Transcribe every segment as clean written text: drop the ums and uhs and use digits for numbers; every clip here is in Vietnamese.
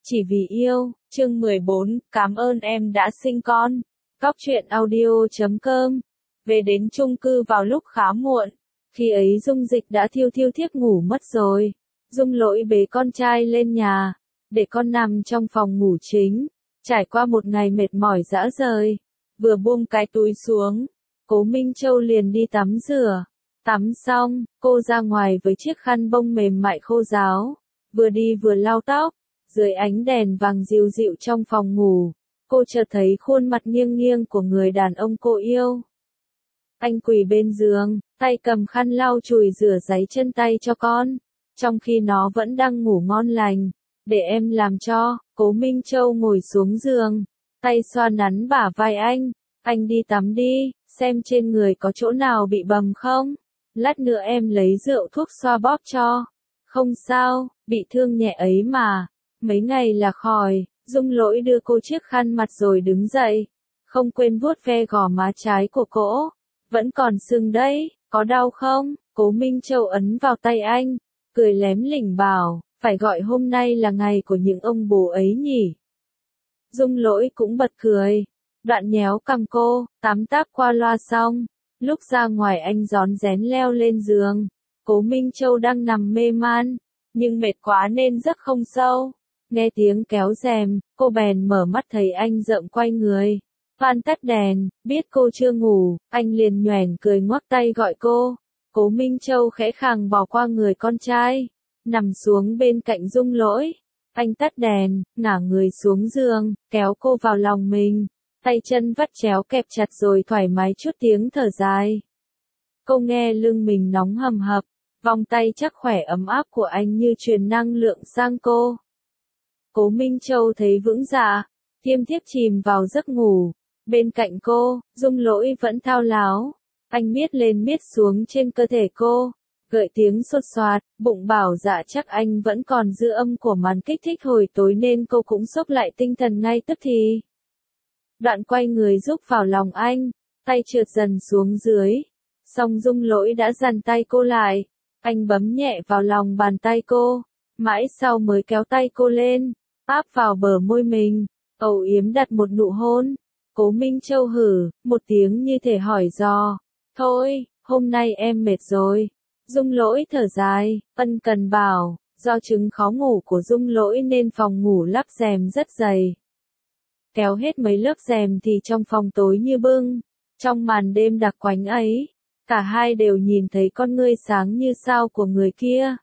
Chỉ vì yêu, chương 14, cảm ơn em đã sinh con. Góc truyện audio.com. Về đến chung cư vào lúc khá muộn. Khi ấy Dung Dịch đã thiêu thiếp ngủ mất rồi. Dung Lỗi bế con trai lên nhà, để con nằm trong phòng ngủ chính. Trải qua một ngày mệt mỏi rã rời, vừa buông cái túi xuống, Cố Minh Châu liền đi tắm rửa. Tắm xong, cô ra ngoài với chiếc khăn bông mềm mại khô ráo, vừa đi vừa lau tóc. Dưới ánh đèn vàng dịu dịu trong phòng ngủ, cô chợt thấy khuôn mặt nghiêng nghiêng của người đàn ông cô yêu. Anh quỳ bên giường, tay cầm khăn lau chùi rửa ráy chân tay cho con, trong khi nó vẫn đang ngủ ngon lành. Để em làm cho. Cố Minh Châu ngồi xuống giường, tay xoa nắn bả vai anh đi tắm đi, xem trên người có chỗ nào bị bầm không, lát nữa em lấy rượu thuốc xoa bóp cho. Không sao, bị thương nhẹ ấy mà, mấy ngày là khỏi. Dung Lỗi đưa cô chiếc khăn mặt rồi đứng dậy, không quên vuốt ve gò má trái của cô. Vẫn còn sưng đấy, có đau không? Cố Minh Châu ấn vào tay anh, cười lém lỉnh bảo, phải gọi hôm nay là ngày của những ông bố ấy nhỉ. Dung Lỗi cũng bật cười, đoạn nhéo cằm cô, tắm táp qua loa xong. Lúc ra ngoài anh rón rén leo lên giường, Cố Minh Châu đang nằm mê man, nhưng mệt quá nên giấc không sâu. Nghe tiếng kéo rèm, cô bèn mở mắt thấy anh rợm quay người. Van tắt đèn, biết cô chưa ngủ, anh liền nhoẻn cười ngoắc tay gọi cô. Cố Minh Châu khẽ khàng bỏ qua người con trai, nằm xuống bên cạnh Dung Lỗi. Anh tắt đèn, ngả người xuống giường, kéo cô vào lòng mình, tay chân vắt chéo kẹp chặt rồi thoải mái chút tiếng thở dài. Cô nghe lưng mình nóng hầm hập, vòng tay chắc khỏe ấm áp của anh như truyền năng lượng sang cô. Cố Minh Châu thấy vững dạ, thiêm thiếp chìm vào giấc ngủ. Bên cạnh cô, Dung Lỗi vẫn thao láo. Anh miết lên miết xuống trên cơ thể cô, gợi tiếng sột soạt, bụng bảo dạ chắc anh vẫn còn dư âm của màn kích thích hồi tối nên cô cũng xốc lại tinh thần ngay tức thì. Đoạn quay người rúc vào lòng anh, tay trượt dần xuống dưới. Song Dung Lỗi đã dằn tay cô lại, anh bấm nhẹ vào lòng bàn tay cô, mãi sau mới kéo tay cô lên, áp vào bờ môi mình, âu yếm đặt một nụ hôn. Cố Minh Châu hử một tiếng như thể hỏi dò, thôi, hôm nay em mệt rồi. Dung Lỗi thở dài, ân cần bảo, do chứng khó ngủ của Dung Lỗi nên phòng ngủ lắp rèm rất dày. Kéo hết mấy lớp rèm thì trong phòng tối như bưng. Trong màn đêm đặc quánh ấy, cả hai đều nhìn thấy con ngươi sáng như sao của người kia.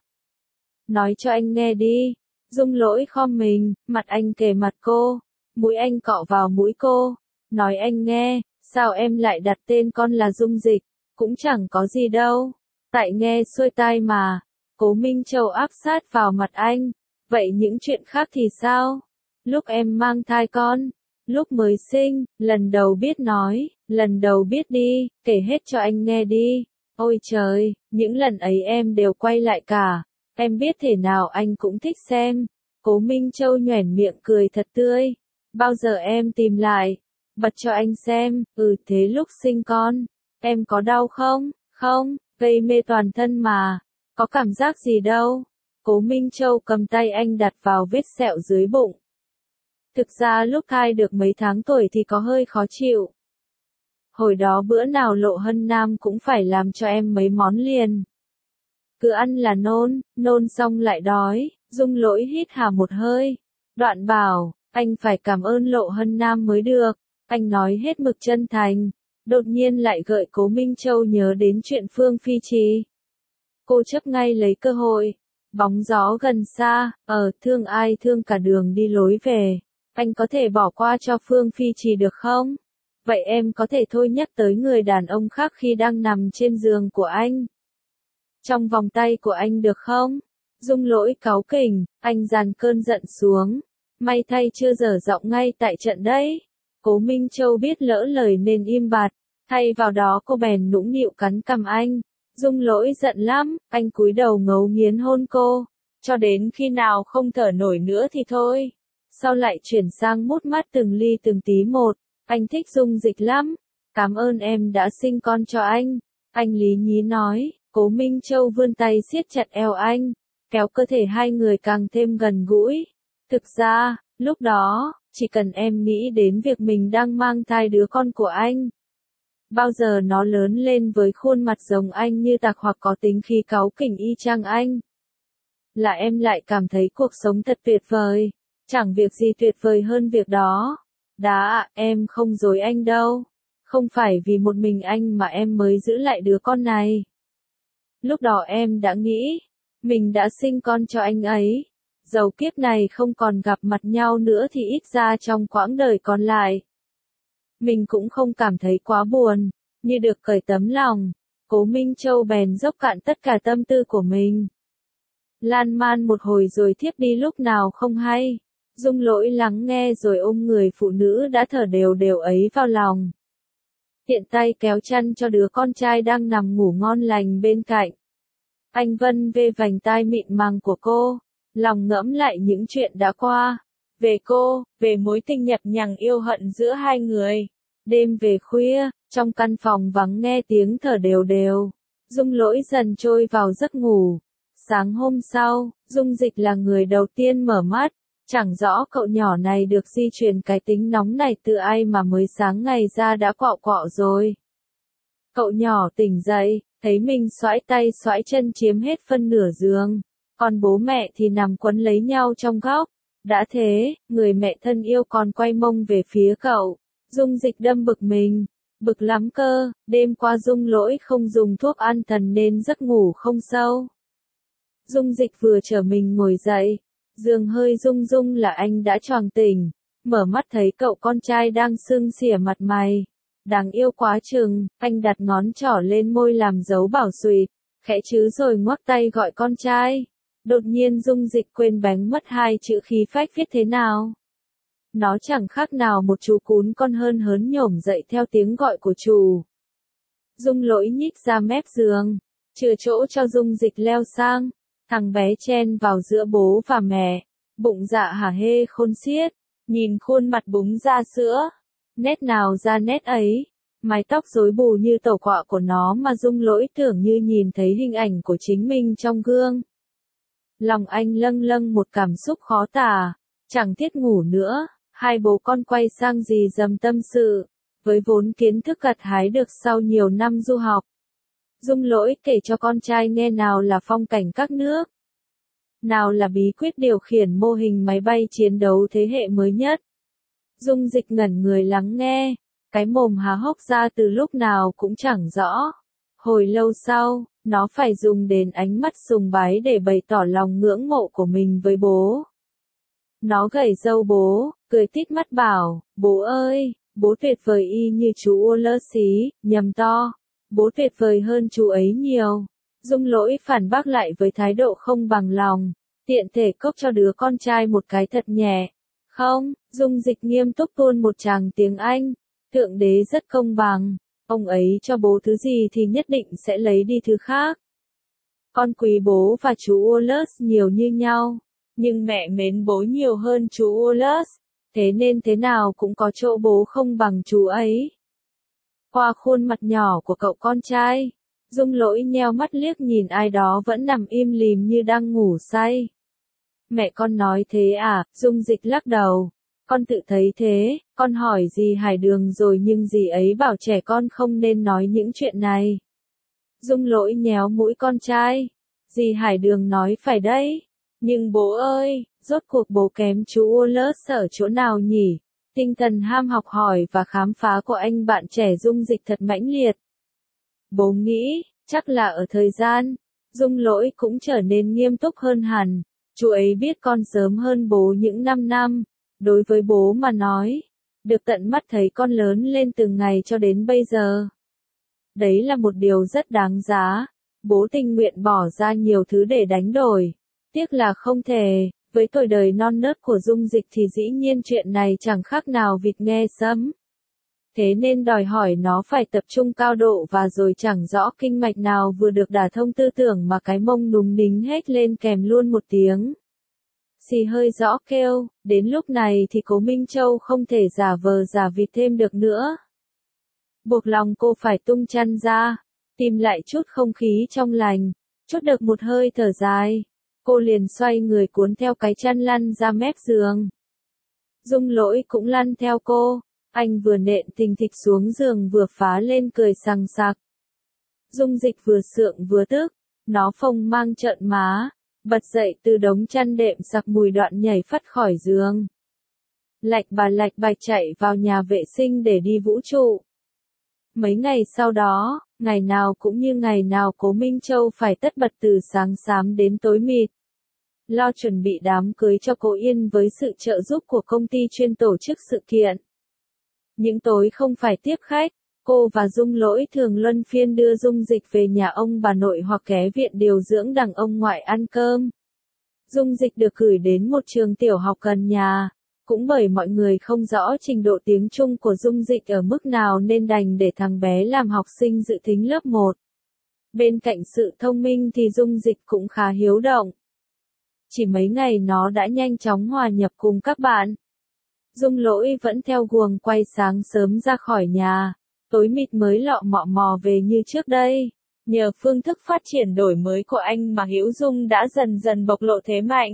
Nói cho anh nghe đi. Dung Lỗi khom mình, mặt anh kề mặt cô, mũi anh cọ vào mũi cô. Nói anh nghe, sao em lại đặt tên con là Dung Dịch, cũng chẳng có gì đâu. Tại nghe xuôi tai mà. Cố Minh Châu áp sát vào mặt anh. Vậy những chuyện khác thì sao? Lúc em mang thai con, lúc mới sinh, lần đầu biết nói, lần đầu biết đi, kể hết cho anh nghe đi. Ôi trời, những lần ấy em đều quay lại cả. Em biết thể nào anh cũng thích xem. Cố Minh Châu nhoẻn miệng cười thật tươi. Bao giờ em tìm lại, bật cho anh xem. Thế lúc sinh con, em có đau không? Không, gây mê toàn thân mà. Có cảm giác gì đâu. Cố Minh Châu cầm tay anh đặt vào vết sẹo dưới bụng. Thực ra lúc thai được mấy tháng tuổi thì có hơi khó chịu. Hồi đó bữa nào Lộ Hân Nam cũng phải làm cho em mấy món liền. Cứ ăn là nôn xong lại đói. Dung Lỗi hít hà một hơi, đoạn bảo, anh phải cảm ơn Lộ Hân Nam mới được. Anh nói hết mực chân thành, đột nhiên lại gợi Cố Minh Châu nhớ đến chuyện Phương Phi Trì. Cô chấp ngay lấy cơ hội, bóng gió gần xa, thương ai thương cả đường đi lối về. Anh có thể bỏ qua cho Phương Phi Trì được không? Vậy em có thể thôi nhắc tới người đàn ông khác khi đang nằm trên giường của anh, trong vòng tay của anh được không? Dung Lỗi cáu kỉnh, anh dàn cơn giận xuống. May thay chưa dở giọng ngay tại trận đấy. Cố Minh Châu biết lỡ lời nên im bặt, thay vào đó cô bèn nũng nịu cắn cằm anh. Dung Lỗi giận lắm, anh cúi đầu ngấu nghiến hôn cô, cho đến khi nào không thở nổi nữa thì thôi. Sau lại chuyển sang mút mắt từng ly từng tí một. Anh thích Dung Dịch lắm. Cảm ơn em đã sinh con cho anh. Anh lý nhí nói. Cố Minh Châu vươn tay siết chặt eo anh, kéo cơ thể hai người càng thêm gần gũi. Thực ra, lúc đó, chỉ cần em nghĩ đến việc mình đang mang thai đứa con của anh. Bao giờ nó lớn lên với khuôn mặt giống anh như Tạc hoặc có tính khí cáu kỉnh y chang anh. Là em lại cảm thấy cuộc sống thật tuyệt vời. Chẳng việc gì tuyệt vời hơn việc đó. Em không dối anh đâu. Không phải vì một mình anh mà em mới giữ lại đứa con này. Lúc đó em đã nghĩ, mình đã sinh con cho anh ấy. Dẫu kiếp này không còn gặp mặt nhau nữa thì ít ra trong quãng đời còn lại. Mình cũng không cảm thấy quá buồn, như được cởi tấm lòng. Cố Minh Châu bèn dốc cạn tất cả tâm tư của mình. Lan man một hồi rồi thiếp đi lúc nào không hay. Dung Lỗi lắng nghe rồi ôm người phụ nữ đã thở đều đều ấy vào lòng. Tiện tay kéo chăn cho đứa con trai đang nằm ngủ ngon lành bên cạnh. Anh vân về vành tai mịn màng của cô, lòng ngẫm lại những chuyện đã qua. Về cô, về mối tình nhập nhằng yêu hận giữa hai người. Đêm về khuya, trong căn phòng vắng nghe tiếng thở đều đều, Dung Lỗi dần trôi vào giấc ngủ. Sáng hôm sau, Dung Dịch là người đầu tiên mở mắt. Chẳng rõ cậu nhỏ này được di truyền cái tính nóng này từ ai mà mới sáng ngày ra đã quạo quọ rồi. Cậu nhỏ tỉnh dậy, thấy mình xoãi tay xoãi chân chiếm hết phân nửa giường, còn bố mẹ thì nằm quấn lấy nhau trong góc. Đã thế, người mẹ thân yêu còn quay mông về phía cậu. Dung Dịch đâm bực mình, bực lắm cơ, đêm qua Dung Lỗi không dùng thuốc an thần nên giấc ngủ không sâu. Dung Dịch vừa trở mình ngồi dậy, giường hơi rung rung là anh đã choàng tỉnh, mở mắt thấy cậu con trai đang sưng xỉa mặt mày. Đáng yêu quá chừng, anh đặt ngón trỏ lên môi làm dấu bảo xùy, khẽ chứ rồi ngoắc tay gọi con trai. Đột nhiên Dung Dịch quên bén mất hai chữ khí phách viết thế nào. Nó chẳng khác nào một chú cún con hơn hớn nhổm dậy theo tiếng gọi của chủ. Dung Lỗi nhích ra mép giường, chừa chỗ cho Dung Dịch leo sang. Thằng bé chen vào giữa bố và mẹ, bụng dạ hả hê khôn xiết, nhìn khuôn mặt búng ra sữa, nét nào ra nét ấy, mái tóc rối bù như tẩu quạ của nó mà Dung Lỗi tưởng như nhìn thấy hình ảnh của chính mình trong gương. Lòng anh lâng lâng một cảm xúc khó tả, chẳng thiết ngủ nữa, hai bố con quay sang dì dầm tâm sự, với vốn kiến thức gặt hái được sau nhiều năm du học. Dung Lỗi kể cho con trai nghe nào là phong cảnh các nước, nào là bí quyết điều khiển mô hình máy bay chiến đấu thế hệ mới nhất. Dung Dịch ngẩn người lắng nghe, cái mồm há hốc ra từ lúc nào cũng chẳng rõ. Hồi lâu sau, nó phải dùng đến ánh mắt sùng bái để bày tỏ lòng ngưỡng mộ của mình với bố. Nó gẩy râu bố, cười tít mắt bảo, bố ơi, bố tuyệt vời y như chú Ulysses, nhầm to. Bố tuyệt vời hơn chú ấy nhiều. Dung Lỗi phản bác lại với thái độ không bằng lòng, tiện thể cốc cho đứa con trai một cái thật nhẹ. Không, Dung Dịch nghiêm túc tuôn một tràng tiếng Anh. Thượng đế rất công bằng, ông ấy cho bố thứ gì thì nhất định sẽ lấy đi thứ khác. Con quý bố và chú Ulysses nhiều như nhau, nhưng mẹ mến bố nhiều hơn chú Ulysses, thế nên thế nào cũng có chỗ bố không bằng chú ấy. Qua khuôn mặt nhỏ của cậu con trai, Dung Lỗi nheo mắt liếc nhìn ai đó vẫn nằm im lìm như đang ngủ say. Mẹ con nói thế à? Dung Dịch lắc đầu. Con tự thấy thế, con hỏi dì Hải Đường rồi nhưng dì ấy bảo trẻ con không nên nói những chuyện này. Dung Lỗi nhéo mũi con trai. Dì Hải Đường nói phải đấy. Nhưng bố ơi, rốt cuộc bố kém chú Ulysses ở chỗ nào nhỉ? Tinh thần ham học hỏi và khám phá của anh bạn trẻ Dung Dịch thật mãnh liệt. Bố nghĩ, chắc là ở thời gian, Dung Lỗi cũng trở nên nghiêm túc hơn hẳn. Chú ấy biết con sớm hơn bố những 5 năm. Đối với bố mà nói, được tận mắt thấy con lớn lên từng ngày cho đến bây giờ. Đấy là một điều rất đáng giá. Bố tình nguyện bỏ ra nhiều thứ để đánh đổi. Tiếc là không thể. Với tuổi đời non nớt của Dung Dịch thì dĩ nhiên chuyện này chẳng khác nào vịt nghe sấm. Thế nên đòi hỏi nó phải tập trung cao độ và rồi chẳng rõ kinh mạch nào vừa được đả thông tư tưởng mà cái mông núng nính hết lên kèm luôn một tiếng. Xì hơi rõ kêu, đến lúc này thì Cố Minh Châu không thể giả vờ giả vịt thêm được nữa. Buộc lòng cô phải tung chăn ra, tìm lại chút không khí trong lành, chốt được một hơi thở dài. Cô liền xoay người cuốn theo cái chăn lăn ra mép giường. Dung Lỗi cũng lăn theo cô, anh vừa nện thình thịch xuống giường vừa phá lên cười sằng sặc. Dung Dịch vừa sượng vừa tức, nó phông mang trợn má, bật dậy từ đống chăn đệm sặc mùi đoạn nhảy phắt khỏi giường. Lạch bạch chạy vào nhà vệ sinh để đi vũ trụ. Mấy ngày sau đó, ngày nào cũng như ngày nào Cố Minh Châu phải tất bật từ sáng sớm đến tối mịt. Lo chuẩn bị đám cưới cho cô Yên với sự trợ giúp của công ty chuyên tổ chức sự kiện. Những tối không phải tiếp khách, cô và Dung Lỗi thường luân phiên đưa Dung Dịch về nhà ông bà nội hoặc ghé viện điều dưỡng đằng ông ngoại ăn cơm. Dung Dịch được gửi đến một trường tiểu học gần nhà, cũng bởi mọi người không rõ trình độ tiếng Trung của Dung Dịch ở mức nào nên đành để thằng bé làm học sinh dự tính lớp 1. Bên cạnh sự thông minh thì Dung Dịch cũng khá hiếu động. Chỉ mấy ngày nó đã nhanh chóng hòa nhập cùng các bạn. Dung Lỗi vẫn theo guồng quay sáng sớm ra khỏi nhà, tối mịt mới lọ mọ mò về như trước đây. Nhờ phương thức phát triển đổi mới của anh mà Hữu Dung đã dần dần bộc lộ thế mạnh.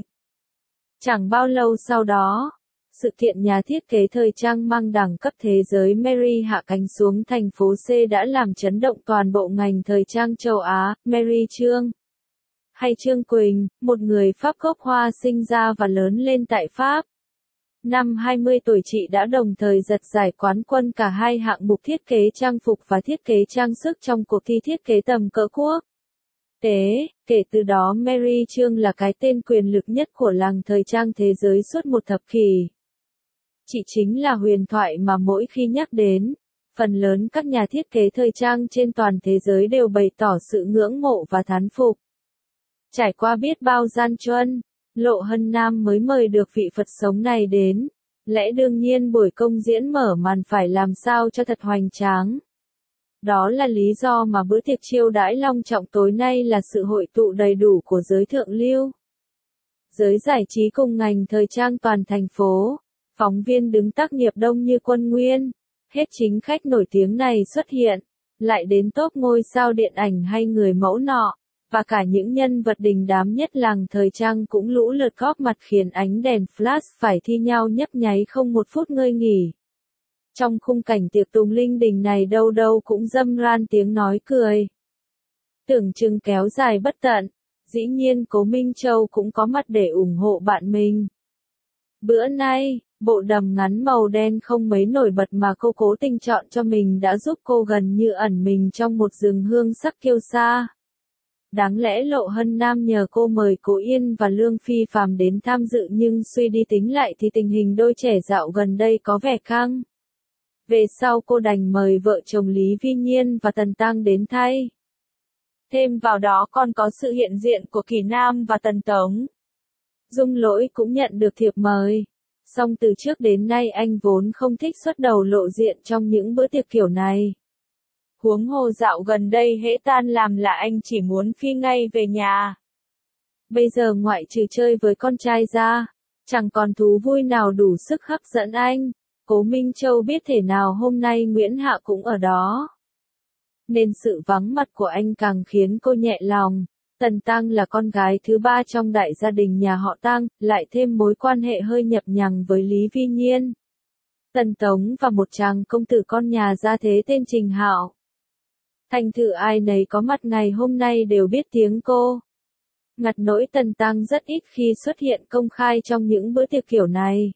Chẳng bao lâu sau đó, sự kiện nhà thiết kế thời trang mang đẳng cấp thế giới Mary hạ cánh xuống thành phố C đã làm chấn động toàn bộ ngành thời trang châu Á. Mary Trương, hay Trương Quỳnh, một người Pháp gốc Hoa sinh ra và lớn lên tại Pháp. Năm 20 tuổi chị đã đồng thời giật giải quán quân cả hai hạng mục thiết kế trang phục và thiết kế trang sức trong cuộc thi thiết kế tầm cỡ quốc tế. Kể từ đó Mary Trương là cái tên quyền lực nhất của làng thời trang thế giới suốt một thập kỷ. Chị chính là huyền thoại mà mỗi khi nhắc đến, phần lớn các nhà thiết kế thời trang trên toàn thế giới đều bày tỏ sự ngưỡng mộ và thán phục. Trải qua biết bao gian truân, Lộ Hân Nam mới mời được vị Phật sống này đến. Lẽ đương nhiên buổi công diễn mở màn phải làm sao cho thật hoành tráng. Đó là lý do mà bữa tiệc chiêu đãi long trọng tối nay là sự hội tụ đầy đủ của giới thượng lưu, giới giải trí cùng ngành thời trang toàn thành phố. Phóng viên đứng tắc nghiệp đông như quân nguyên. Hết chính khách nổi tiếng này xuất hiện, lại đến top ngôi sao điện ảnh hay người mẫu nọ, và cả những nhân vật đình đám nhất làng thời trang cũng lũ lượt góp mặt khiến ánh đèn flash phải thi nhau nhấp nháy không một phút ngơi nghỉ. Trong khung cảnh tiệc tùng linh đình này đâu đâu cũng râm ran tiếng nói cười. Tưởng chừng kéo dài bất tận, dĩ nhiên Cố Minh Châu cũng có mặt để ủng hộ bạn mình. Bữa nay, bộ đầm ngắn màu đen không mấy nổi bật mà cô cố tình chọn cho mình đã giúp cô gần như ẩn mình trong một rừng hương sắc kiêu sa. Đáng lẽ Lộ Hân Nam nhờ cô mời Cố Yên và Lương Phi Phàm đến tham dự nhưng suy đi tính lại thì tình hình đôi trẻ dạo gần đây có vẻ căng. Về sau cô đành mời vợ chồng Lý Vi Nhiên và Tần Tăng đến thay. Thêm vào đó còn có sự hiện diện của Kỳ Nam và Tần Tống. Dung Lỗi cũng nhận được thiệp mời. Song từ trước đến nay anh vốn không thích xuất đầu lộ diện trong những bữa tiệc kiểu này. Huống hồ dạo gần đây hễ tan làm là anh chỉ muốn phi ngay về nhà. Bây giờ ngoại trừ chơi với con trai ra, chẳng còn thú vui nào đủ sức hấp dẫn anh. Cố Minh Châu biết thể nào hôm nay Nguyễn Hạ cũng ở đó, nên sự vắng mặt của anh càng khiến cô nhẹ lòng. Tần Tăng là con gái thứ ba trong đại gia đình nhà họ Tăng, lại thêm mối quan hệ hơi nhập nhằng với Lý Vi Nhiên, Tần Tống và một chàng công tử con nhà gia thế tên Trình Hạo. Thành thử ai nấy có mặt ngày hôm nay đều biết tiếng cô. Ngặt nỗi Tần Tăng rất ít khi xuất hiện công khai trong những bữa tiệc kiểu này.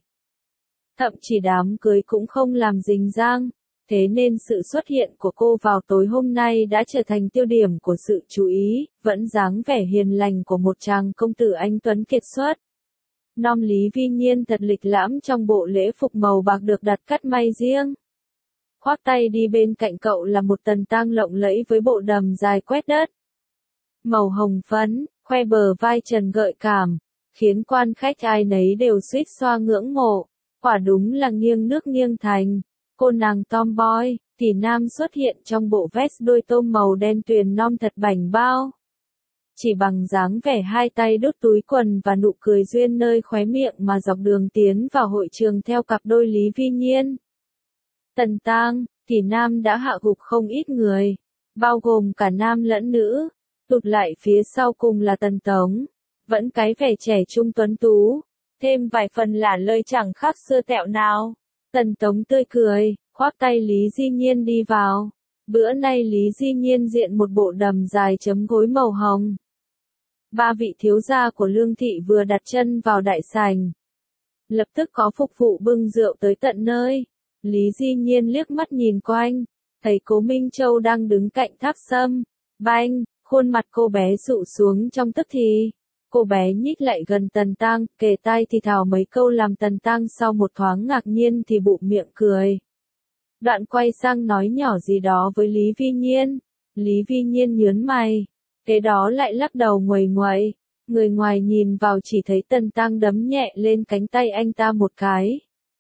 Thậm chí đám cưới cũng không làm rình rang. Thế nên sự xuất hiện của cô vào tối hôm nay đã trở thành tiêu điểm của sự chú ý, vẫn dáng vẻ hiền lành của một chàng công tử anh tuấn kiệt xuất. Nom Lý Vi Nhiên thật lịch lãm trong bộ lễ phục màu bạc được đặt cắt may riêng. Khoác tay đi bên cạnh cậu là một Tần Tăng lộng lẫy với bộ đầm dài quét đất màu hồng phấn, khoe bờ vai trần gợi cảm, khiến quan khách ai nấy đều suýt xoa ngưỡng mộ. Quả đúng là nghiêng nước nghiêng thành. Cô nàng tomboy, Kỳ Nam xuất hiện trong bộ vest đôi tôm màu đen tuyền non thật bảnh bao. Chỉ bằng dáng vẻ hai tay đút túi quần và nụ cười duyên nơi khóe miệng mà dọc đường tiến vào hội trường theo cặp đôi Lý Vi Nhiên, Tần Tăng, Kỳ Nam đã hạ gục không ít người, bao gồm cả nam lẫn nữ. Tụt lại phía sau cùng là Tần Tống. vẫn cái vẻ trẻ trung tuấn tú, thêm vài phần lả lơi chẳng khác xưa tẹo nào. Tần Tống tươi cười, khoác tay Lý Di Nhiên đi vào. Bữa nay Lý Di Nhiên diện một bộ đầm dài chấm gối màu hồng. Ba vị thiếu gia của Lương Thị vừa đặt chân vào đại sảnh. Lập tức có phục vụ bưng rượu tới tận nơi. Lý Di Nhiên liếc mắt nhìn quanh, thấy Cố Minh Châu đang đứng cạnh tháp sâm. Banh, khuôn mặt cô bé sụ xuống trong tức thì. Cô bé nhích lại gần Tần Tăng, kề tai thì thào mấy câu làm Tần Tăng sau một thoáng ngạc nhiên thì bụm miệng cười. Đoạn quay sang nói nhỏ gì đó với Lý Vi Nhiên. Lý Vi Nhiên nhớn mày. Kế đó lại lắc đầu nguầy nguậy. Người ngoài nhìn vào chỉ thấy Tần Tăng đấm nhẹ lên cánh tay anh ta một cái.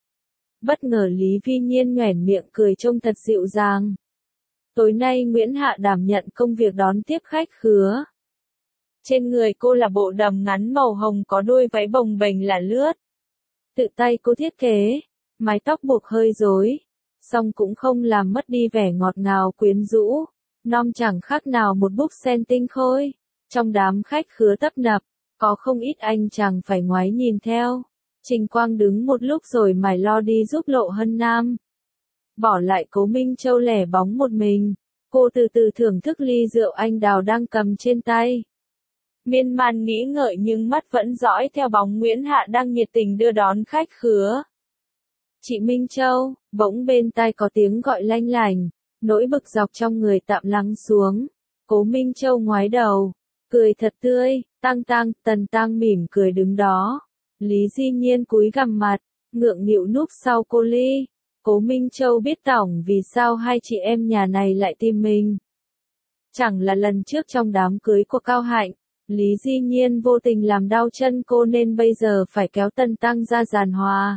Bất ngờ Lý Vi Nhiên nhoẻn miệng cười trông thật dịu dàng. Tối nay Nguyễn Hạ đảm nhận công việc đón tiếp khách khứa. Trên người cô là bộ đầm ngắn màu hồng có đuôi váy bồng bềnh là lướt. Tự tay cô thiết kế, mái tóc buộc hơi rối, song cũng không làm mất đi vẻ ngọt ngào quyến rũ, non chẳng khác nào một búp sen tinh khôi. Trong đám khách khứa tấp nập, có không ít anh chàng phải ngoái nhìn theo. Trình Quang đứng một lúc rồi mải lo đi giúp Lộ Hân Nam. Bỏ lại Cố Minh Châu lẻ bóng một mình, cô từ từ thưởng thức ly rượu anh đào đang cầm trên tay. Miên man nghĩ ngợi nhưng mắt vẫn dõi theo bóng Nguyễn Hạ đang nhiệt tình đưa đón khách khứa. Chị Minh Châu, bỗng bên tai có tiếng gọi lanh lành, nỗi bực dọc trong người tạm lắng xuống. Cố Minh Châu ngoái đầu, cười thật tươi, Tần Tăng mỉm cười đứng đó. Lý Di Nhiên cúi gằm mặt, ngượng nghịu núp sau cô ly. Cố Minh Châu biết tỏng vì sao hai chị em nhà này lại tìm mình. Chẳng là lần trước trong đám cưới của Cao Hạnh, Lý Di Nhiên vô tình làm đau chân cô nên bây giờ phải kéo Tần Tăng ra giàn hòa.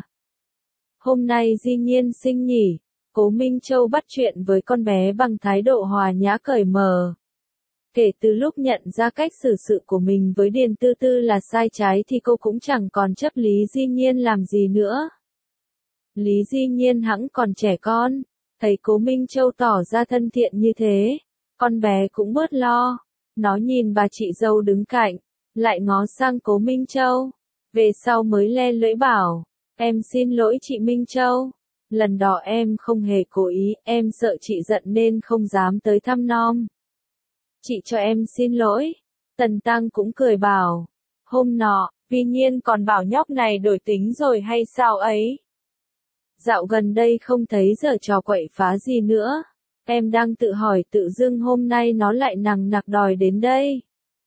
Hôm nay Di Nhiên sinh nhỉ, Cố Minh Châu bắt chuyện với con bé bằng thái độ hòa nhã cởi mở. Kể từ lúc nhận ra cách xử sự của mình với Điền Tư Tư là sai trái thì cô cũng chẳng còn chấp Lý Di Nhiên làm gì nữa. Lý Di Nhiên hẵng còn trẻ con, thấy Cố Minh Châu tỏ ra thân thiện như thế, con bé cũng bớt lo. Nó nhìn bà chị dâu đứng cạnh, lại ngó sang Cố Minh Châu. Về sau mới le lưỡi bảo, em xin lỗi chị Minh Châu. Lần đó em không hề cố ý, em sợ chị giận nên không dám tới thăm nom. Chị cho em xin lỗi. Tần Tăng cũng cười bảo, hôm nọ, Vi Nhiên còn bảo nhóc này đổi tính rồi hay sao ấy. Dạo gần đây không thấy giở trò quậy phá gì nữa. Em đang tự hỏi tự dưng hôm nay nó lại nằng nặc đòi đến đây.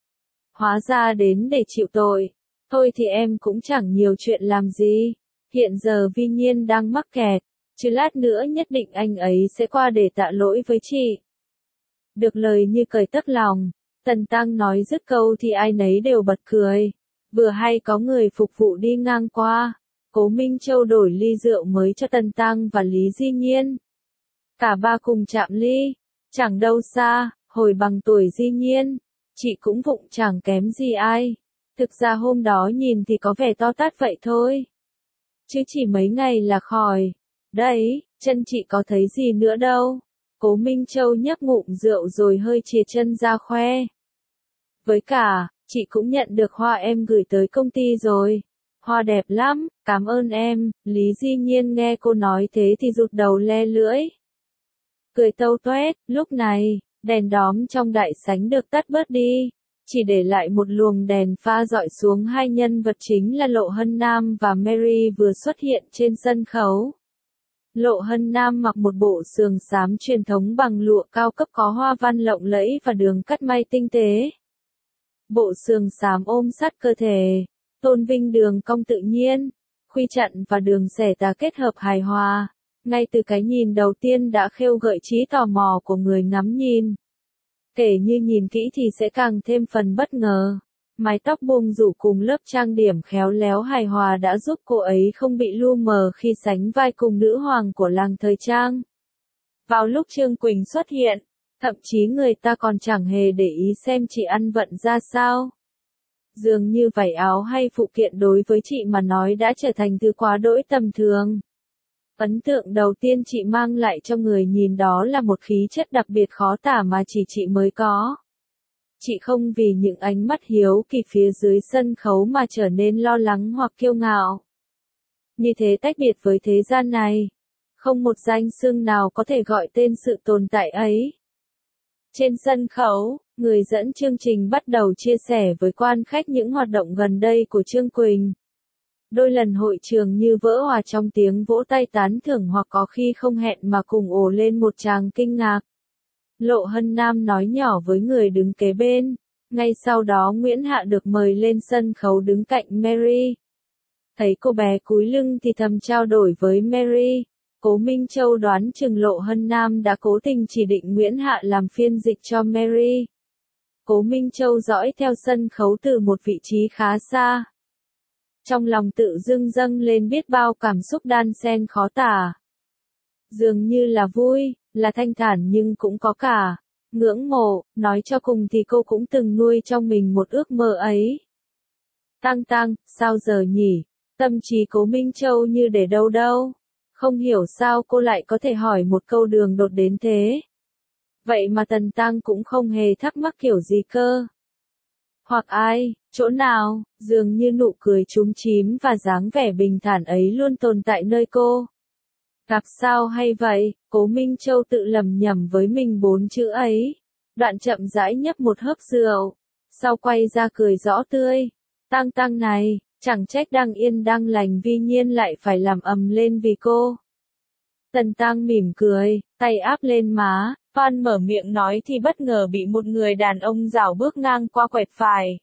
Hóa ra đến để chịu tội. Thôi thì em cũng chẳng nhiều chuyện làm gì. Hiện giờ Vi Nhiên đang mắc kẹt, chứ lát nữa nhất định anh ấy sẽ qua để tạ lỗi với chị. Được lời như cởi tấc lòng, Tần Tăng nói dứt câu thì ai nấy đều bật cười. Vừa hay có người phục vụ đi ngang qua, Cố Minh Châu đổi ly rượu mới cho Tần Tăng và Lý Di Nhiên. Cả ba cùng chạm ly, chẳng đâu xa, hồi bằng tuổi Di Nhiên, chị cũng vụng chẳng kém gì ai. Thực ra hôm đó nhìn thì có vẻ to tát vậy thôi. Chứ chỉ mấy ngày là khỏi. Đấy, chân chị có thấy gì nữa đâu. Cố Minh Châu nhấp ngụm rượu rồi hơi chìa chân ra khoe. Với cả, chị cũng nhận được hoa em gửi tới công ty rồi. Hoa đẹp lắm, cảm ơn em. Lý Di Nhiên nghe cô nói thế thì rụt đầu le lưỡi. Cười tâu toét, lúc này, đèn đóm trong đại sảnh được tắt bớt đi. Chỉ để lại một luồng đèn pha dọi xuống hai nhân vật chính là Lộ Hân Nam và Mary vừa xuất hiện trên sân khấu. Lộ Hân Nam mặc một bộ sườn xám truyền thống bằng lụa cao cấp có hoa văn lộng lẫy và đường cắt may tinh tế. Bộ sườn xám ôm sát cơ thể, tôn vinh đường cong tự nhiên, khuy chặn và đường xẻ tà kết hợp hài hòa. Ngay từ cái nhìn đầu tiên đã khêu gợi trí tò mò của người ngắm nhìn. Kể như nhìn kỹ thì sẽ càng thêm phần bất ngờ. Mái tóc buông rủ cùng lớp trang điểm khéo léo hài hòa đã giúp cô ấy không bị lu mờ khi sánh vai cùng nữ hoàng của làng thời trang. Vào lúc Trương Quỳnh xuất hiện, thậm chí người ta còn chẳng hề để ý xem chị ăn vận ra sao. Dường như vải áo hay phụ kiện đối với chị mà nói đã trở thành thứ quá đỗi tầm thường. Ấn tượng đầu tiên chị mang lại cho người nhìn đó là một khí chất đặc biệt khó tả mà chỉ chị mới có. Chị không vì những ánh mắt hiếu kỳ phía dưới sân khấu mà trở nên lo lắng hoặc kiêu ngạo. Như thế tách biệt với thế gian này. Không một danh xưng nào có thể gọi tên sự tồn tại ấy. Trên sân khấu, người dẫn chương trình bắt đầu chia sẻ với quan khách những hoạt động gần đây của Trương Quỳnh. Đôi lần hội trường như vỡ hòa trong tiếng vỗ tay tán thưởng hoặc có khi không hẹn mà cùng ồ lên một tràng kinh ngạc. Lộ Hân Nam nói nhỏ với người đứng kế bên. Ngay sau đó Nguyễn Hạ được mời lên sân khấu đứng cạnh Mary. Thấy cô bé cúi lưng thì thầm trao đổi với Mary. Cố Minh Châu đoán chừng Lộ Hân Nam đã cố tình chỉ định Nguyễn Hạ làm phiên dịch cho Mary. Cố Minh Châu dõi theo sân khấu từ một vị trí khá xa. Trong lòng tự dưng dâng lên biết bao cảm xúc đan xen khó tả. Dường như là vui, là thanh thản nhưng cũng có cả ngưỡng mộ, nói cho cùng thì cô cũng từng nuôi trong mình một ước mơ ấy. Tăng, sao giờ nhỉ? Tâm trí Cố Minh Châu như để đâu đâu. Không hiểu sao cô lại có thể hỏi một câu đường đột đến thế. Vậy mà Tần Tăng cũng không hề thắc mắc kiểu gì cơ. Hoặc ai, chỗ nào, dường như nụ cười chúm chím và dáng vẻ bình thản ấy luôn tồn tại nơi cô. Gặp sao hay vậy, Cố Minh Châu tự lẩm nhẩm với mình 4 chữ ấy. Đoạn chậm rãi nhấp một hớp rượu. Sau quay ra cười rõ tươi. Tăng này, chẳng trách đang yên đang lành vi nhiên lại phải làm ầm lên vì cô. Tần Tăng mỉm cười, tay áp lên má, Phan mở miệng nói thì bất ngờ bị một người đàn ông rảo bước ngang qua quẹt phải.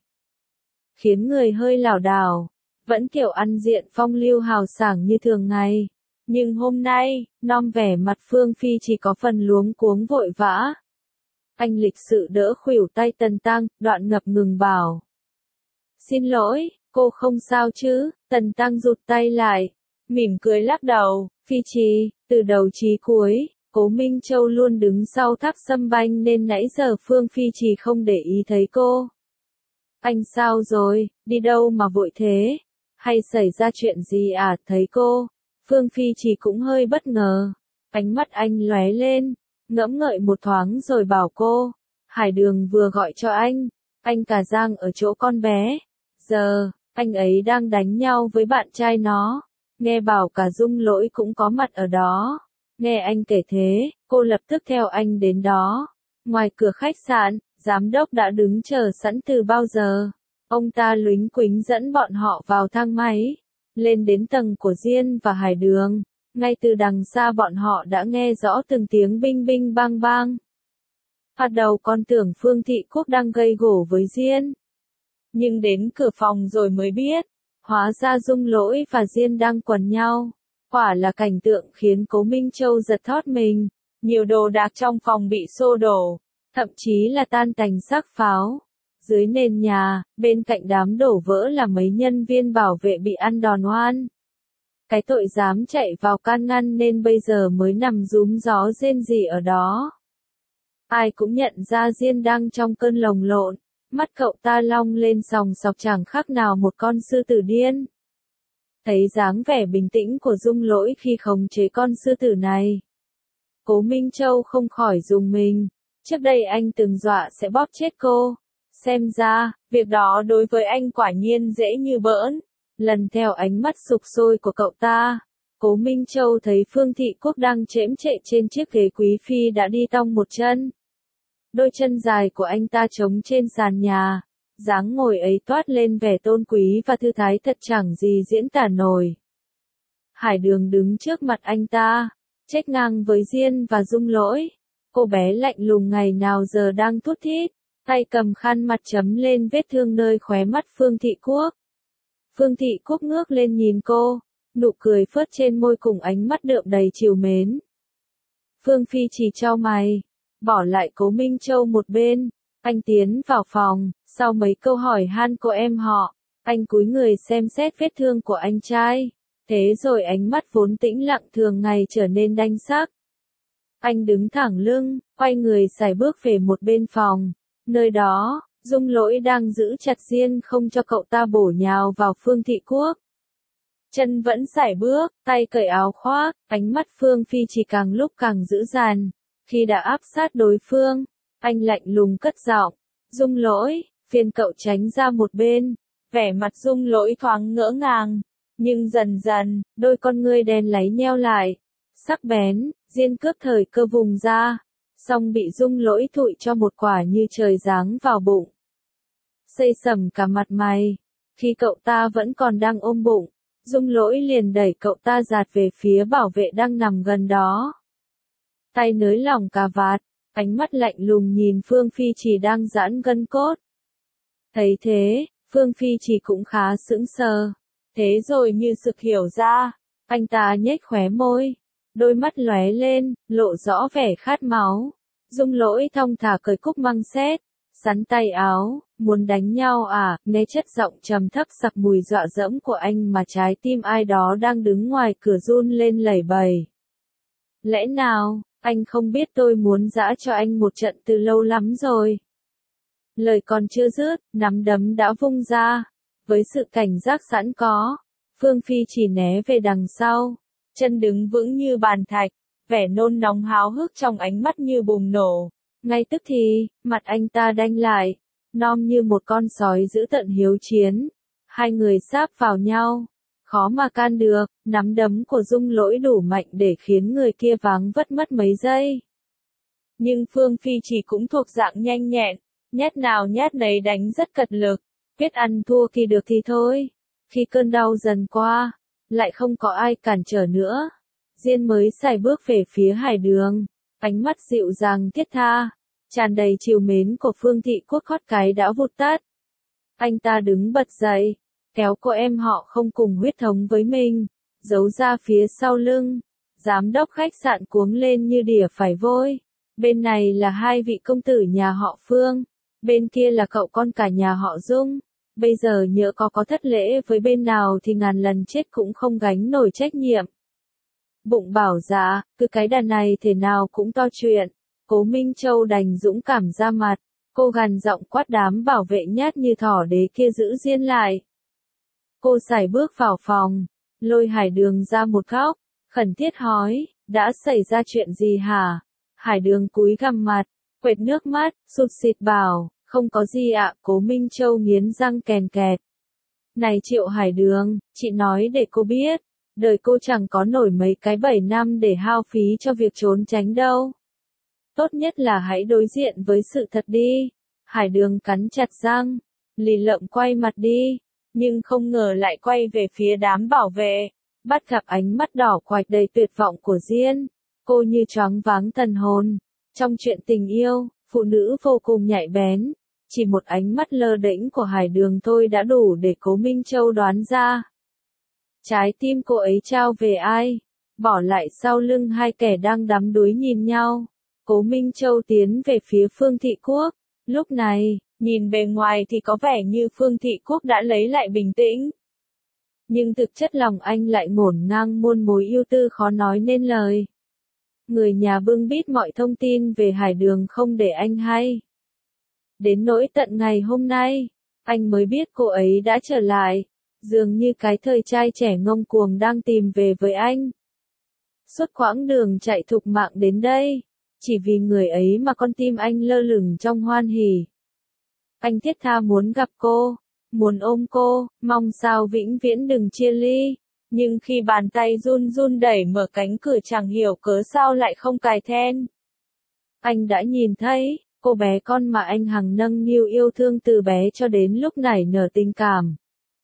Khiến người hơi lảo đảo, vẫn kiểu ăn diện phong lưu hào sảng như thường ngày. Nhưng hôm nay, non vẻ mặt Phương Phi chỉ có phần luống cuống vội vã. Anh lịch sự đỡ khuỷu tay Tần Tăng, đoạn ngập ngừng bảo. Xin lỗi, cô không sao chứ? Tần Tăng rụt tay lại, mỉm cười lắc đầu. Phi Trì, từ đầu chí cuối, Cố Minh Châu luôn đứng sau Thác Sâm Banh nên nãy giờ Phương Phi Trì không để ý thấy cô. Anh sao rồi, đi đâu mà vội thế? Hay xảy ra chuyện gì à? Thấy cô, Phương Phi Trì cũng hơi bất ngờ. Ánh mắt anh lóe lên, ngẫm ngợi một thoáng rồi bảo cô. Hải Đường vừa gọi cho anh cả Giang ở chỗ con bé. Giờ, anh ấy đang đánh nhau với bạn trai nó. Nghe bảo cả Dung Lỗi cũng có mặt ở đó. Nghe anh kể thế, cô lập tức theo anh đến đó. Ngoài cửa khách sạn, giám đốc đã đứng chờ sẵn từ bao giờ. Ông ta luính quính dẫn bọn họ vào thang máy, lên đến tầng của Diên và Hải Đường. Ngay từ đằng xa bọn họ đã nghe rõ từng tiếng binh binh bang bang. Bắt đầu con tưởng Phương Thị Quốc đang gây gổ với Diên. Nhưng đến cửa phòng rồi mới biết, hóa ra Dung Lỗi và Diên đang quần nhau. Quả là cảnh tượng khiến Cố Minh Châu giật thót mình. Nhiều đồ đạc trong phòng bị xô đổ, thậm chí là tan tành xác pháo. Dưới nền nhà, bên cạnh đám đổ vỡ là mấy nhân viên bảo vệ bị ăn đòn oan. Cái tội dám chạy vào can ngăn nên bây giờ mới nằm rúm gió rên rỉ ở đó. Ai cũng nhận ra Diên đang trong cơn lồng lộn, mắt cậu ta long lên sòng sọc chẳng khác nào một con sư tử điên. Thấy dáng vẻ bình tĩnh của Dung Lỗi khi khống chế con sư tử này, Cố Minh Châu không khỏi rùng mình. Trước đây anh từng dọa sẽ bóp chết cô. Xem ra, việc đó đối với anh quả nhiên dễ như bỡn. Lần theo ánh mắt sục sôi của cậu ta, Cố Minh Châu thấy Phương Thị Quốc đang chễm chệ trên chiếc ghế quý phi đã đi tong một chân. Đôi chân dài của anh ta trống trên sàn nhà, dáng ngồi ấy toát lên vẻ tôn quý và thư thái thật chẳng gì diễn tả nổi. Hải Đường đứng trước mặt anh ta, chếch ngang với Diên và Dung Lỗi. Cô bé lạnh lùng ngày nào giờ đang thút thít, tay cầm khăn mặt chấm lên vết thương nơi khóe mắt Phương Thị Quốc. Phương Thị Quốc ngước lên nhìn cô, nụ cười phớt trên môi cùng ánh mắt đượm đầy trìu mến. Phương Phi chỉ chau mày, bỏ lại Cố Minh Châu một bên. Anh tiến vào phòng, sau mấy câu hỏi han cô em họ, anh cúi người xem xét vết thương của anh trai. Thế rồi ánh mắt vốn tĩnh lặng thường ngày trở nên đanh sắc. Anh đứng thẳng lưng, quay người sải bước về một bên phòng. Nơi đó, Dung Lỗi đang giữ chặt Diên không cho cậu ta bổ nhào vào Phương Thị Quốc. Chân vẫn sải bước, tay cởi áo khoác, ánh mắt Phương Phi chỉ càng lúc càng dữ dằn. Khi đã áp sát đối phương, anh lạnh lùng cất giọng. Dung Lỗi, phiền cậu tránh ra một bên. Vẻ mặt Dung Lỗi thoáng ngỡ ngàng, nhưng dần dần, đôi con ngươi đen láy nheo lại. Sắc bén, diên cướp thời cơ vùng ra, xong bị Dung Lỗi thụi cho một quả như trời giáng vào bụng. Xây sẩm cả mặt mày. Khi cậu ta vẫn còn đang ôm bụng, Dung Lỗi liền đẩy cậu ta dạt về phía bảo vệ đang nằm gần đó. Tay nới lỏng cà vạt, ánh mắt lạnh lùng nhìn Phương Phi Trì đang giãn gân cốt. Thấy thế, Phương Phi Trì cũng khá sững sờ. Thế rồi như sực hiểu ra, anh ta nhếch khóe môi, đôi mắt lóe lên, lộ rõ vẻ khát máu. Dung Lỗi thong thả cởi cúc măng xét, sắn tay áo, muốn đánh nhau à, nghe chất giọng trầm thấp sặc mùi dọa dẫm của anh mà trái tim ai đó đang đứng ngoài cửa run lên lẩy bẩy. Lẽ nào, anh không biết tôi muốn giã cho anh một trận từ lâu lắm rồi. Lời còn chưa dứt, nắm đấm đã vung ra. Với sự cảnh giác sẵn có, Phương Phi chỉ né về đằng sau, chân đứng vững như bàn thạch, vẻ nôn nóng háo hức trong ánh mắt như bùng nổ. Ngay tức thì, mặt anh ta đanh lại, nom như một con sói dữ tợn hiếu chiến. Hai người sáp vào nhau, khó mà can được, nắm đấm của Dung Lỗi đủ mạnh để khiến người kia váng vất mất mấy giây. Nhưng Phương Phi chỉ cũng thuộc dạng nhanh nhẹn, nhát nào nhát nấy đánh rất cật lực, biết ăn thua thì được thì thôi. Khi cơn đau dần qua, lại không có ai cản trở nữa. Diên mới sải bước về phía Hải Đường, ánh mắt dịu dàng thiết tha, tràn đầy trìu mến của Phương Thị Quốc hót cái đã vụt tắt. Anh ta đứng bật dậy, kéo cô em họ không cùng huyết thống với mình, giấu ra phía sau lưng. Giám đốc khách sạn cuống lên như đỉa phải vôi. Bên này là hai vị công tử nhà họ Phương, bên kia là cậu con cả nhà họ Dung. Bây giờ nhỡ có thất lễ với bên nào thì ngàn lần chết cũng không gánh nổi trách nhiệm. Bụng bảo dạ, cứ cái đàn này thế nào cũng to chuyện. Cố Minh Châu đành dũng cảm ra mặt, cô gằn giọng quát đám bảo vệ nhát như thỏ đế kia giữ Diên lại. Cô sải bước vào phòng, lôi Hải Đường ra một góc, khẩn thiết hỏi, đã xảy ra chuyện gì hả? Hải Đường cúi gằm mặt, quệt nước mắt, sụt sịt bảo, không có gì ạ. Cố Minh Châu nghiến răng kèn kẹt. Này Triệu Hải Đường, chị nói để cô biết, đời cô chẳng có nổi mấy cái 7 năm để hao phí cho việc trốn tránh đâu. Tốt nhất là hãy đối diện với sự thật đi. Hải Đường cắn chặt răng, lì lợm quay mặt đi, nhưng không ngờ lại quay về phía đám bảo vệ, bắt gặp ánh mắt đỏ quạch đầy tuyệt vọng của Diên. Cô như choáng váng thần hồn. Trong chuyện tình yêu, phụ nữ vô cùng nhạy bén. Chỉ một ánh mắt lơ đễnh của Hải Đường thôi đã đủ để Cố Minh Châu đoán ra. Trái tim cô ấy trao về ai? Bỏ lại sau lưng hai kẻ đang đắm đuối nhìn nhau. Cố Minh Châu tiến về phía Phương Thị Quốc. Lúc này, nhìn bề ngoài thì có vẻ như Phương Thị Quốc đã lấy lại bình tĩnh. Nhưng thực chất lòng anh lại ngổn ngang muôn mối ưu tư khó nói nên lời. Người nhà bưng bít mọi thông tin về Hải Đường không để anh hay. Đến nỗi tận ngày hôm nay, anh mới biết cô ấy đã trở lại, dường như cái thời trai trẻ ngông cuồng đang tìm về với anh. Suốt quãng đường chạy thục mạng đến đây, chỉ vì người ấy mà con tim anh lơ lửng trong hoan hỉ. Anh thiết tha muốn gặp cô, muốn ôm cô, mong sao vĩnh viễn đừng chia ly. Nhưng khi bàn tay run run đẩy mở cánh cửa chẳng hiểu cớ sao lại không cài then. Anh đã nhìn thấy, cô bé con mà anh hằng nâng niu yêu thương từ bé cho đến lúc nảy nở tình cảm.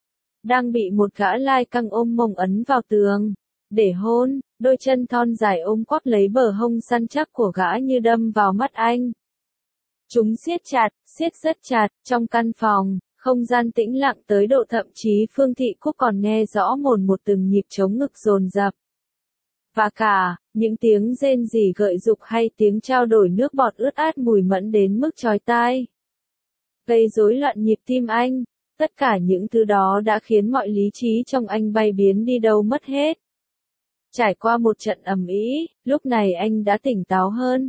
Đang bị một gã lai căng ôm mông ấn vào tường, để hôn, đôi chân thon dài ôm quắp lấy bờ hông săn chắc của gã như đâm vào mắt anh. Chúng siết rất chặt, trong căn phòng. Không gian tĩnh lặng tới độ thậm chí Phương Thị Quốc còn nghe rõ một từng nhịp trống ngực dồn dập. Và cả, những tiếng rên rỉ gợi dục hay tiếng trao đổi nước bọt ướt át mùi mẫn đến mức chói tai. Gây rối loạn nhịp tim anh, tất cả những thứ đó đã khiến mọi lý trí trong anh bay biến đi đâu mất hết. Trải qua một trận ầm ĩ, lúc này anh đã tỉnh táo hơn.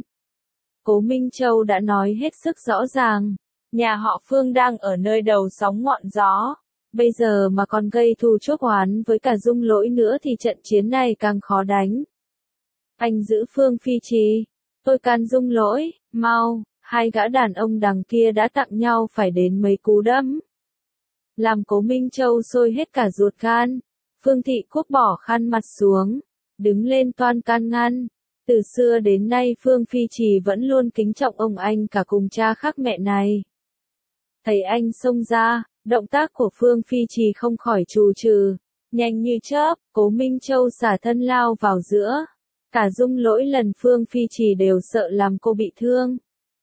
Cố Minh Châu đã nói hết sức rõ ràng. Nhà họ Phương đang ở nơi đầu sóng ngọn gió. Bây giờ mà còn gây thù chuốc oán với cả Dung Lỗi nữa thì trận chiến này càng khó đánh. Anh giữ Phương Phi Trì. Tôi can Dung Lỗi, mau. hai gã đàn ông đằng kia đã tặng nhau phải đến mấy cú đấm. Làm Cố Minh Châu sôi hết cả ruột gan. Phương Thị Quốc bỏ khăn mặt xuống, đứng lên toan can ngăn. Từ xưa đến nay Phương Phi Trì vẫn luôn kính trọng ông anh cả cùng cha khác mẹ này. Thấy anh xông ra, động tác của Phương Phi Trì không khỏi trù trừ. Nhanh như chớp, Cố Minh Châu xả thân lao vào giữa. Cả Dung Lỗi lần Phương Phi Trì đều sợ làm cô bị thương.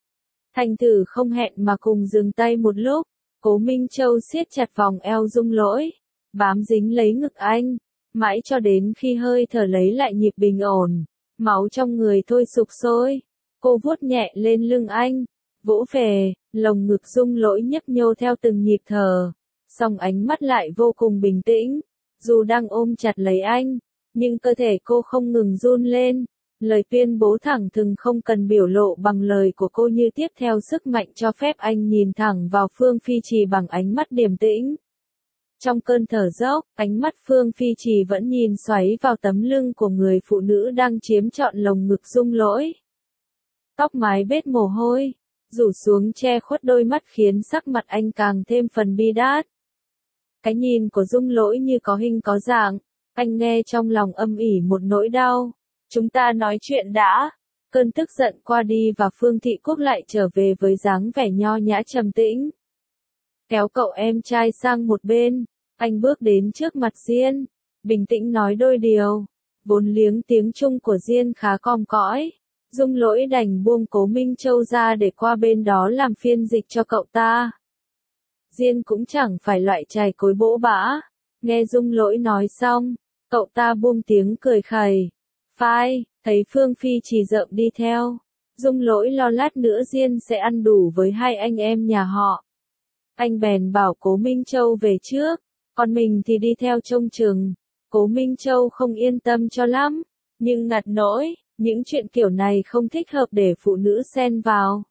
Thành thử không hẹn mà cùng dừng tay một lúc. Cố Minh Châu siết chặt vòng eo Dung Lỗi, bám dính lấy ngực anh, mãi cho đến khi hơi thở lấy lại nhịp bình ổn, máu trong người thôi sục sôi. Cô vuốt nhẹ lên lưng anh, vỗ về, lồng ngực Dung Lỗi nhấp nhô theo từng nhịp thở, song ánh mắt lại vô cùng bình tĩnh. Dù đang ôm chặt lấy anh, nhưng cơ thể cô không ngừng run lên. Lời tuyên bố thẳng thừng không cần biểu lộ bằng lời của cô như tiếp theo sức mạnh cho phép anh nhìn thẳng vào Phương Phi Trì bằng ánh mắt điềm tĩnh. Trong cơn thở dốc, ánh mắt Phương Phi Trì vẫn nhìn xoáy vào tấm lưng của người phụ nữ đang chiếm trọn lồng ngực Dung Lỗi. Tóc mái bết mồ hôi, rủ xuống che khuất đôi mắt khiến sắc mặt anh càng thêm phần bi đát. Cái nhìn của Dung Lỗi như có hình có dạng, anh nghe trong lòng âm ỉ một nỗi đau. Chúng ta nói chuyện đã. Cơn tức giận qua đi và Phương Thị Quốc lại trở về với dáng vẻ nho nhã trầm tĩnh. Kéo cậu em trai sang một bên, anh bước đến trước mặt Diên, bình tĩnh nói đôi điều. Vốn liếng tiếng Trung của Diên khá còm cõi, Dung Lỗi đành buông Cố Minh Châu ra để qua bên đó làm phiên dịch cho cậu ta. Diên cũng chẳng phải loại chài cối bỗ bã, nghe Dung Lỗi nói xong, cậu ta buông tiếng cười khẩy. Phai, thấy Phương Phi Trì rợm đi theo. Dung Lỗi lo lát nữa Diên sẽ ăn đủ với hai anh em nhà họ. Anh bèn bảo Cố Minh Châu về trước, còn mình thì đi theo trông chừng. Cố Minh Châu không yên tâm cho lắm, nhưng ngặt nỗi, những chuyện kiểu này không thích hợp để phụ nữ xen vào.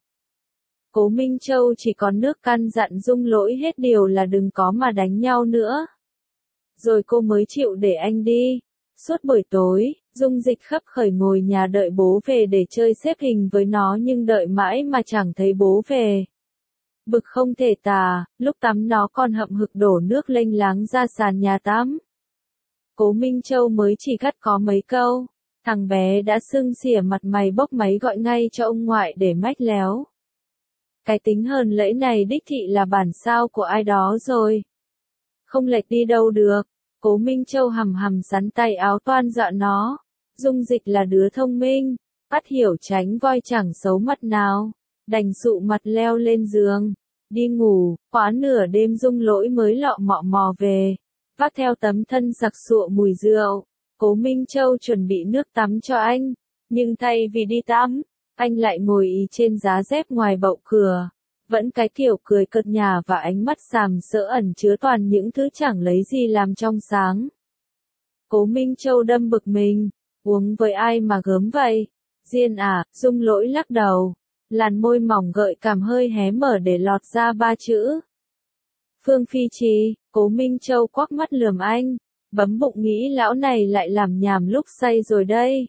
Cố Minh Châu chỉ còn nước căn dặn Dung Lỗi hết điều là đừng có mà đánh nhau nữa. Rồi cô mới chịu để anh đi. Suốt buổi tối, Dung Dịch khấp khởi ngồi nhà đợi bố về để chơi xếp hình với nó nhưng đợi mãi mà chẳng thấy bố về. Bực không thể tả, lúc tắm nó còn hậm hực đổ nước lênh láng ra sàn nhà tắm. Cố Minh Châu mới chỉ gắt có mấy câu, thằng bé đã sưng xỉa mặt mày bốc máy gọi ngay cho ông ngoại để mách léo. Cái tính hờn lễ này đích thị là bản sao của ai đó rồi. Không lệch đi đâu được. Cố Minh Châu hầm hầm sắn tay áo toan dọa nó. Dung Dịch là đứa thông minh, bắt hiểu tránh voi chẳng xấu mặt nào, đành sụ mặt leo lên giường, đi ngủ. Quá nửa đêm Dung Lỗi mới lọ mọ mò về, vác theo tấm thân sặc sụa mùi rượu. Cố Minh Châu chuẩn bị nước tắm cho anh, nhưng thay vì đi tắm, anh lại ngồi ý trên giá dép ngoài bậu cửa. Vẫn cái kiểu cười cợt nhả và ánh mắt sàm sỡ ẩn chứa toàn những thứ chẳng lấy gì làm trong sáng. Cố Minh Châu đâm bực mình, uống với ai mà gớm vậy? Diên à, Dung Lỗi lắc đầu, làn môi mỏng gợi cảm hơi hé mở để lọt ra ba chữ. Phương Phi Trì. Cố Minh Châu quắc mắt lườm anh, bấm bụng nghĩ lão này lại làm nhảm lúc say rồi đây.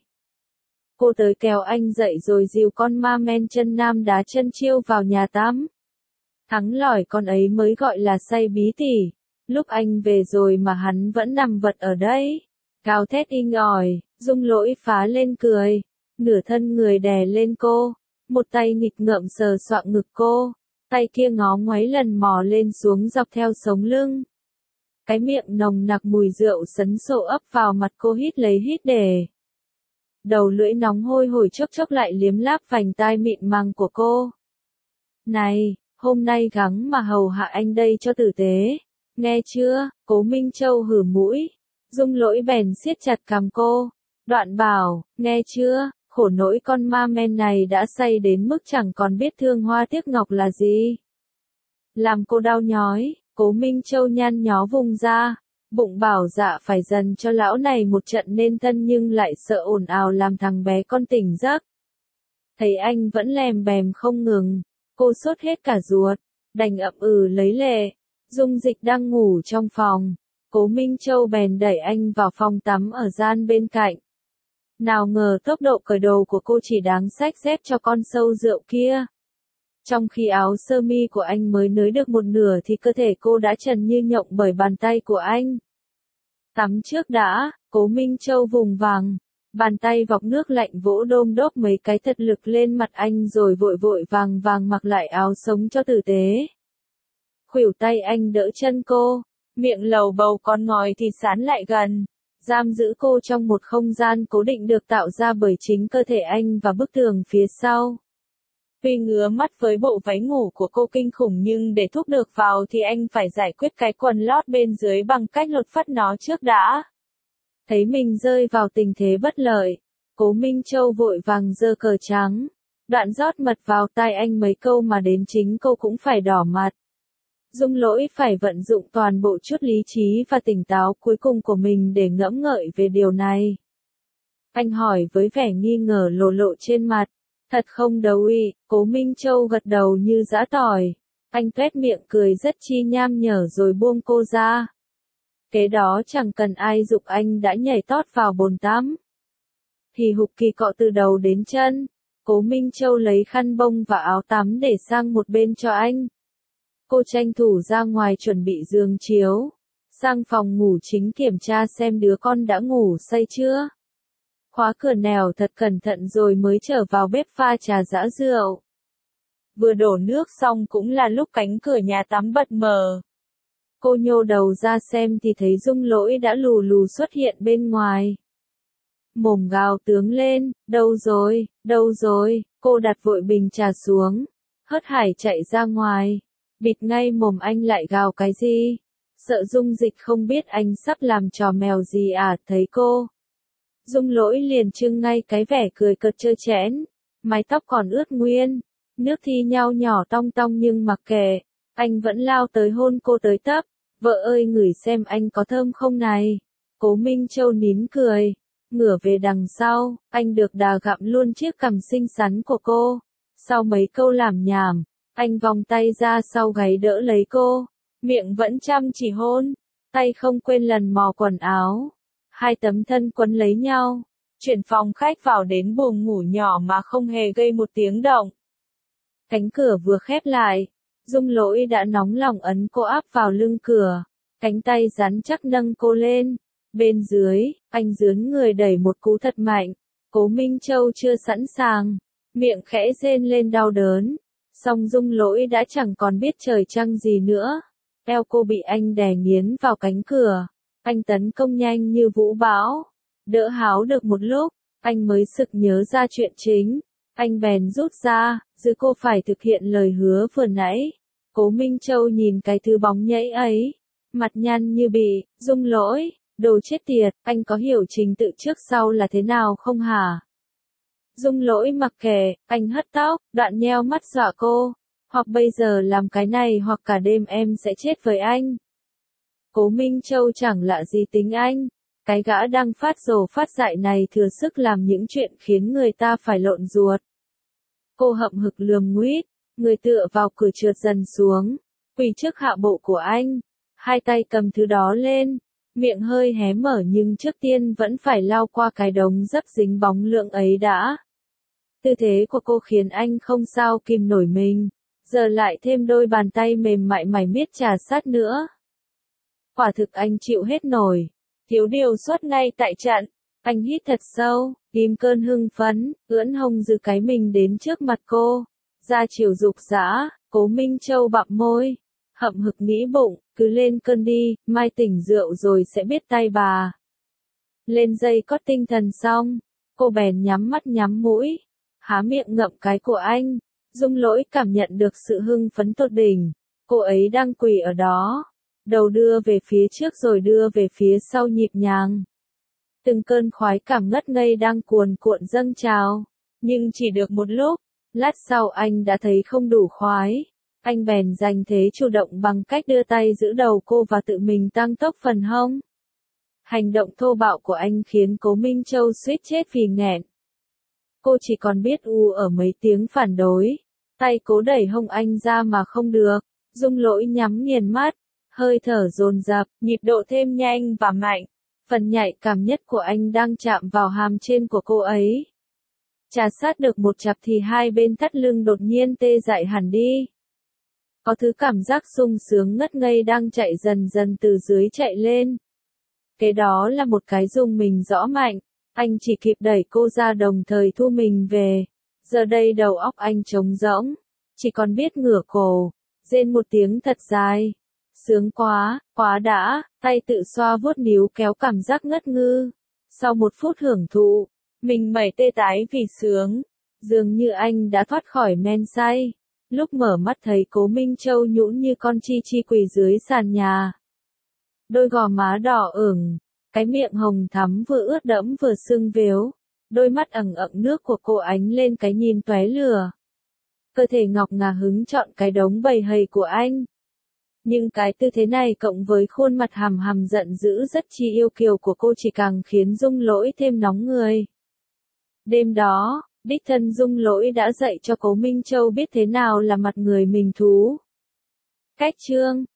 Cô tới kéo anh dậy rồi dìu con ma men chân nam đá chân chiêu vào nhà tắm. Thắng lỏi con ấy mới gọi là say bí tỉ. Lúc anh về rồi mà hắn vẫn nằm vật ở đây. Gào thét inh ỏi, Dung Lỗi phá lên cười. Nửa thân người đè lên cô. Một tay nghịch ngợm sờ soạng ngực cô. Tay kia ngó ngoáy lần mò lên xuống dọc theo sống lưng. Cái miệng nồng nặc mùi rượu sấn sộ ấp vào mặt cô hít lấy hít để. Đầu lưỡi nóng hôi hổi chốc chốc lại liếm láp vành tai mịn màng của cô. Này, hôm nay gắng mà hầu hạ anh đây cho tử tế. Nghe chưa? Cố Minh Châu hử mũi. Dung Lỗi bèn siết chặt cằm cô. Đoạn bảo, nghe chưa? Khổ nỗi con ma men này đã say đến mức chẳng còn biết thương hoa tiếc ngọc là gì. Làm cô đau nhói, Cố Minh Châu nhăn nhó vùng ra. Bụng bảo dạ phải dần cho lão này một trận nên thân nhưng lại sợ ồn ào làm thằng bé con tỉnh giấc. Thấy anh vẫn lèm bèm không ngừng, cô sốt hết cả ruột, đành ậm ừ lấy lệ. Dung Dịch đang ngủ trong phòng, Cố Minh Châu bèn đẩy anh vào phòng tắm ở gian bên cạnh. Nào ngờ tốc độ cởi đồ của cô chỉ đáng xách dép cho con sâu rượu kia. Trong khi áo sơ mi của anh mới nới được một nửa thì cơ thể cô đã trần như nhộng bởi bàn tay của anh. Tắm trước đã, Cố Minh Châu vùng vàng. Bàn tay vọc nước lạnh vỗ đôm đốp mấy cái thật lực lên mặt anh rồi vội vội vàng vàng mặc lại áo sống cho tử tế. Khuỷu tay anh đỡ chân cô, miệng lầu bầu con ngòi thì sán lại gần, giam giữ cô trong một không gian cố định được tạo ra bởi chính cơ thể anh và bức tường phía sau. Tuy ngứa mắt với bộ váy ngủ của cô kinh khủng nhưng để thúc được vào thì anh phải giải quyết cái quần lót bên dưới bằng cách lột phắt nó trước đã. Thấy mình rơi vào tình thế bất lợi, Cố Minh Châu vội vàng giơ cờ trắng, đoạn rót mật vào tai anh mấy câu mà đến chính cô cũng phải đỏ mặt. Dung Lỗi phải vận dụng toàn bộ chút lý trí và tỉnh táo cuối cùng của mình để ngẫm ngợi về điều này. Anh hỏi với vẻ nghi ngờ lộ lộ trên mặt. Thật không đâu ý, Cố Minh Châu gật đầu như giã tỏi. Anh tuét miệng cười rất chi nham nhở rồi buông cô ra. Kế đó chẳng cần ai giục anh đã nhảy tót vào bồn tắm. Hì hục kỳ cọ từ đầu đến chân. Cố Minh Châu lấy khăn bông và áo tắm để sang một bên cho anh. Cô tranh thủ ra ngoài chuẩn bị giường chiếu. Sang phòng ngủ chính kiểm tra xem đứa con đã ngủ say chưa. Khóa cửa nẻo thật cẩn thận rồi mới trở vào bếp pha trà giã rượu. Vừa đổ nước xong cũng là lúc cánh cửa nhà tắm bật mở. Cô nhô đầu ra xem thì thấy Dung Lỗi đã lù lù xuất hiện bên ngoài. Mồm gào tướng lên, đâu rồi, cô đặt vội bình trà xuống, hớt hải chạy ra ngoài, bịt ngay mồm anh lại gào cái gì, sợ Dung Dịch không biết anh sắp làm trò mèo gì à, thấy cô. Dung Lỗi liền trưng ngay cái vẻ cười cợt trơ trẽn, mái tóc còn ướt nguyên, nước thi nhao nhỏ tong tong nhưng mặc kệ, anh vẫn lao tới hôn cô tới tấp, vợ ơi ngửi xem anh có thơm không này. Cố Minh Châu nín cười, ngửa về đằng sau, anh được đà gặm luôn chiếc cằm xinh xắn của cô. Sau mấy câu làm nhảm, anh vòng tay ra sau gáy đỡ lấy cô, miệng vẫn chăm chỉ hôn, tay không quên lần mò quần áo. Hai tấm thân quấn lấy nhau, chuyển phòng khách vào đến buồng ngủ nhỏ mà không hề gây một tiếng động. Cánh cửa vừa khép lại, Dung Lỗi đã nóng lòng ấn cô áp vào lưng cửa, cánh tay rắn chắc nâng cô lên. Bên dưới, anh dướn người đẩy một cú thật mạnh, Cố Minh Châu chưa sẵn sàng, miệng khẽ rên lên đau đớn, song Dung Lỗi đã chẳng còn biết trời trăng gì nữa. Eo cô bị anh đè nghiến vào cánh cửa. Anh tấn công nhanh như vũ bão, đỡ háo được một lúc, anh mới sực nhớ ra chuyện chính, anh bèn rút ra, giữ cô phải thực hiện lời hứa vừa nãy. Cố Minh Châu nhìn cái thứ bóng nhảy ấy, mặt nhăn như bị, Dung Lỗi, đồ chết tiệt, anh có hiểu trình tự trước sau là thế nào không hả? Dung Lỗi mặc kệ, anh hất tóc, đoạn nheo mắt dọa cô, hoặc bây giờ làm cái này hoặc cả đêm em sẽ chết với anh. Cố Minh Châu chẳng lạ gì tính anh, cái gã đang phát rồ phát dại này thừa sức làm những chuyện khiến người ta phải lộn ruột. Cô hậm hực lườm nguýt, người tựa vào cửa trượt dần xuống, quỳ trước hạ bộ của anh, hai tay cầm thứ đó lên, miệng hơi hé mở nhưng trước tiên vẫn phải lao qua cái đống dấp dính bóng lượng ấy đã. Tư thế của cô khiến anh không sao kìm nổi mình, giờ lại thêm đôi bàn tay mềm mại mải miết trà sát nữa. Quả thực anh chịu hết nổi, thiếu điều suốt ngay tại trận, anh hít thật sâu, ghim cơn hưng phấn, ưỡn hông giữ cái mình đến trước mặt cô, ra chiều dục dã. Cố Minh Châu bặm môi, hậm hực nghĩ bụng, cứ lên cơn đi, mai tỉnh rượu rồi sẽ biết tay bà. Lên dây có tinh thần xong, cô bèn nhắm mắt nhắm mũi, há miệng ngậm cái của anh. Dung Lỗi cảm nhận được sự hưng phấn tột đỉnh, cô ấy đang quỳ ở đó, đầu đưa về phía trước rồi đưa về phía sau nhịp nhàng. Từng cơn khoái cảm ngất ngây đang cuồn cuộn dâng trào, nhưng chỉ được một lúc, lát sau anh đã thấy không đủ khoái. Anh bèn giành thế chủ động bằng cách đưa tay giữ đầu cô và tự mình tăng tốc phần hông. Hành động thô bạo của anh khiến Cố Minh Châu suýt chết vì nghẹn. Cô chỉ còn biết ở mấy tiếng phản đối, tay cố đẩy hông anh ra mà không được. Dung Lỗi nhắm nghiền mắt, hơi thở dồn dập, nhịp độ thêm nhanh và mạnh. Phần nhạy cảm nhất của anh đang chạm vào hàm trên của cô ấy. Trà sát được một chặp thì hai bên thắt lưng đột nhiên tê dại hẳn đi. Có thứ cảm giác sung sướng ngất ngây đang chạy dần dần từ dưới chạy lên. Kế đó là một cái rung mình rõ mạnh, anh chỉ kịp đẩy cô ra đồng thời thu mình về. Giờ đây đầu óc anh trống rỗng, chỉ còn biết ngửa cổ, rên một tiếng thật dài. Sướng quá, quá đã, tay tự xoa vuốt níu kéo cảm giác ngất ngư. Sau một phút hưởng thụ, mình mẩy tê tái vì sướng, dường như anh đã thoát khỏi men say. Lúc mở mắt thấy Cố Minh Châu nhũn như con chi chi quỳ dưới sàn nhà. Đôi gò má đỏ ửng, cái miệng hồng thắm vừa ướt đẫm vừa sưng vếu, đôi mắt ẩn ẩn nước của cô ánh lên cái nhìn tóe lửa. Cơ thể ngọc ngà hứng chọn cái đống bầy hầy của anh. Nhưng cái tư thế này cộng với khuôn mặt hằm hằm giận dữ rất chi yêu kiều của cô chỉ càng khiến Dung Lỗi thêm nóng người. Đêm đó, đích thân Dung Lỗi đã dạy cho Cố Minh Châu biết thế nào là mặt người mình thú. Cách chương